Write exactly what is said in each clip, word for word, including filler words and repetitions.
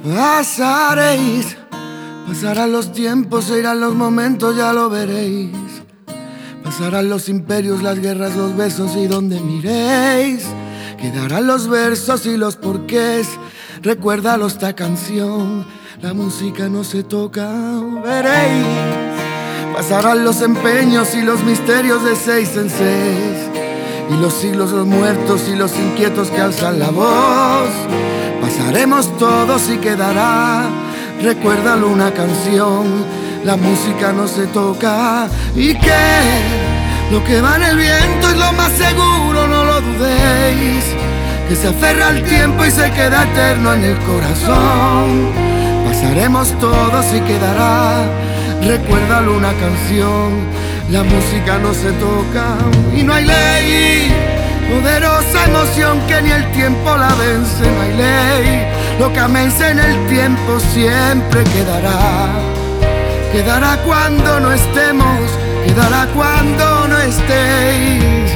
Pasaréis, pasarán los tiempos, se irán los momentos, ya lo veréis. Pasarán los imperios, las guerras, los besos y donde miréis. Quedarán los versos y los porqués. Recuérdalo esta canción, la música no se toca, veréis. Pasarán los empeños y los misterios de seis en seis, y los siglos, los muertos y los inquietos que alzan la voz. Pasaremos todos y quedará, recuérdalo, una canción, la música no se toca. Y que lo que va en el viento es lo más seguro, no lo dudéis, que se aferra al tiempo y se queda eterno en el corazón. Pasaremos todos y quedará, recuérdalo, una canción, la música no se toca. Y no hay ley, poderosa emoción que ni el tiempo la vence, no hay ley. Lo que amanece en el tiempo siempre quedará. Quedará cuando no estemos, quedará cuando no estéis.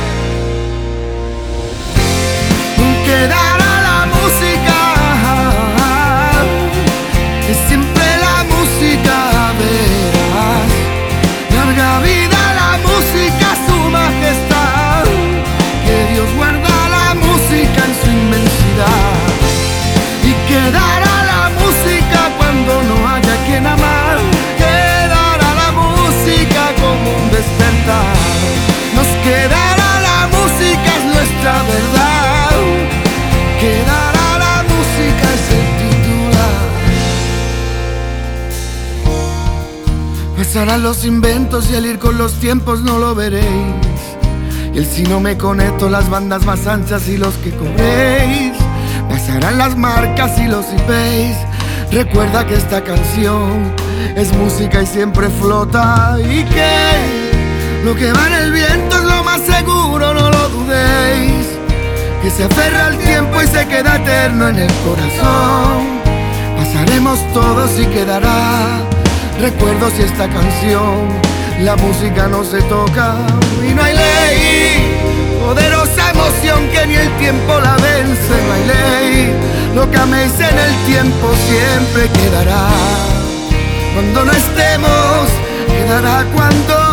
Quedará la música, que siempre la música verás. Larga vida la música, su majestad, que Dios guarda la música en su inmensidad. Y quedará la música cuando no haya quien amar, quedará la música como un despertar. Nos quedará la música, es nuestra verdad, quedará la música, es el titular. Pasarán los inventos y al ir con los tiempos no lo veréis, y el si no me conecto, las bandas más anchas y los que cobréis. Pasarán las marcas y los I Ps. Recuerda que esta canción es música y siempre flota. Y que lo que va en el viento es lo más seguro, no lo dudéis, que se aferra al tiempo y se queda eterno en el corazón. Pasaremos todos y quedará recuerdos y esta canción, la música no se toca. Y no hay ley, poderosa emoción que ni el tiempo la vence, no hay ley. Lo que amanece en el tiempo siempre quedará. Cuando no estemos, quedará cuando